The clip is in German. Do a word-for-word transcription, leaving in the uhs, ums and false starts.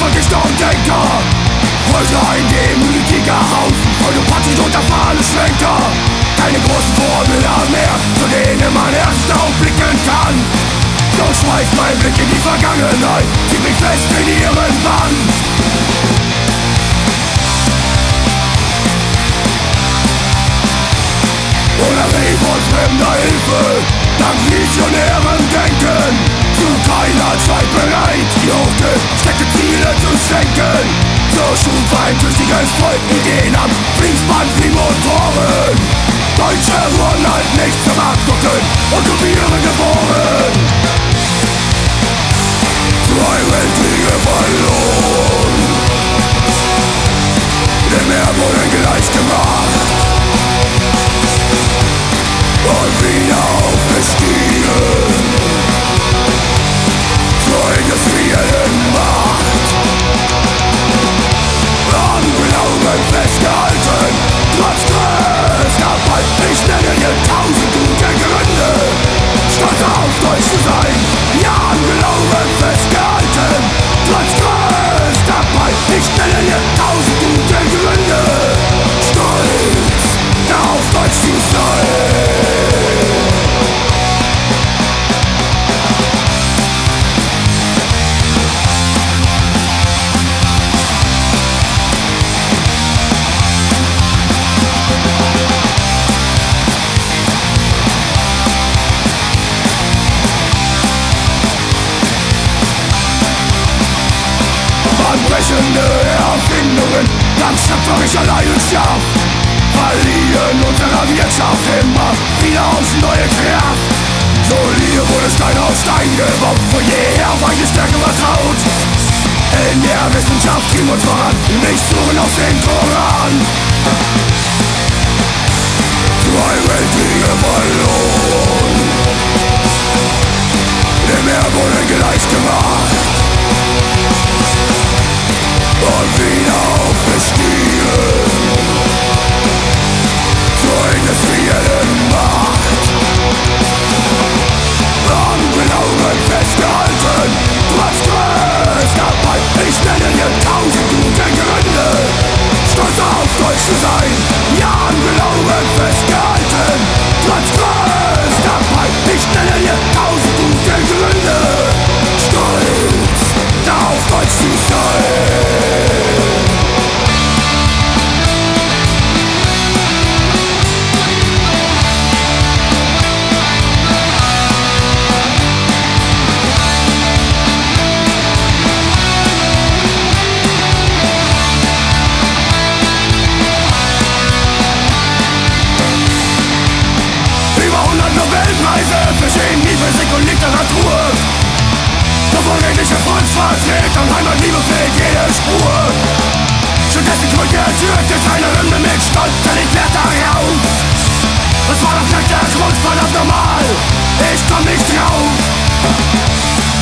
Vergister und Denker. Heute ein demütiger Haufen voll Patriot und erfahrene Schwenker. Keine großen Vorbilder mehr, zu denen man erst aufblicken kann. So schweift mein Blick in die Vergangenheit, zieht mich fest in ihren Bann. Ohne Reh von fremder Hilfe, dank visionären Denken, zu keiner Zeit bereit, die hochgesteckte Ziele zu schenken. So schuf ein tüchtiges Volk Ideen am Fließband wie Motoren. Deutsche wurden halt nicht zum Abgucken und kopieren geboren. Zwei Weltkriege verloren, dem Meer wurde gleich gemacht und wieder aufgestiegen zur industriellen Macht. Am Glauben festgehalten, trotz größter Bald. Ich nenne dir tausend gute Gründe, stolz auf Deutsch zu sein. Ja, am Glauben festgehalten, trotz größter Bald. Ich nenne dir tausend gute Gründe, stolz auf Deutsch zu sein. Brechende Erfindungen, dank schöpferischer Leidenschaft, verliehen unserer Wirtschaft immer wieder aufs neue Kraft. Solide wurde Stein auf Stein gebombt, von jeher war die Stärke vertraut. In der Wissenschaft ging uns voran, nicht suchen auf den Koran. Zwei Weltkriege verloren, dem Meer wurde gleich gemacht und wieder aufgestiegen zur industriellen Macht. Am Glauben festgehalten, trotz größter Bald. Ich nenne dir tausend gute Gründe, stolz auf Deutsch zu sein. Ja, am Glauben festgehalten, trotz größter Bald. Ich nenne dir tausend gute Gründe, stolz auf Deutsch zu sein. Für Chemie, Physik und Literatur. Souveränische Volksvertreter und Heimatliebe fehlt jede Spur. Stattdessen krönt der Türke seine Hymne mit stolzer Wert darauf. Das war doch nicht der Grund, verdammt normal, ich komm nicht drauf.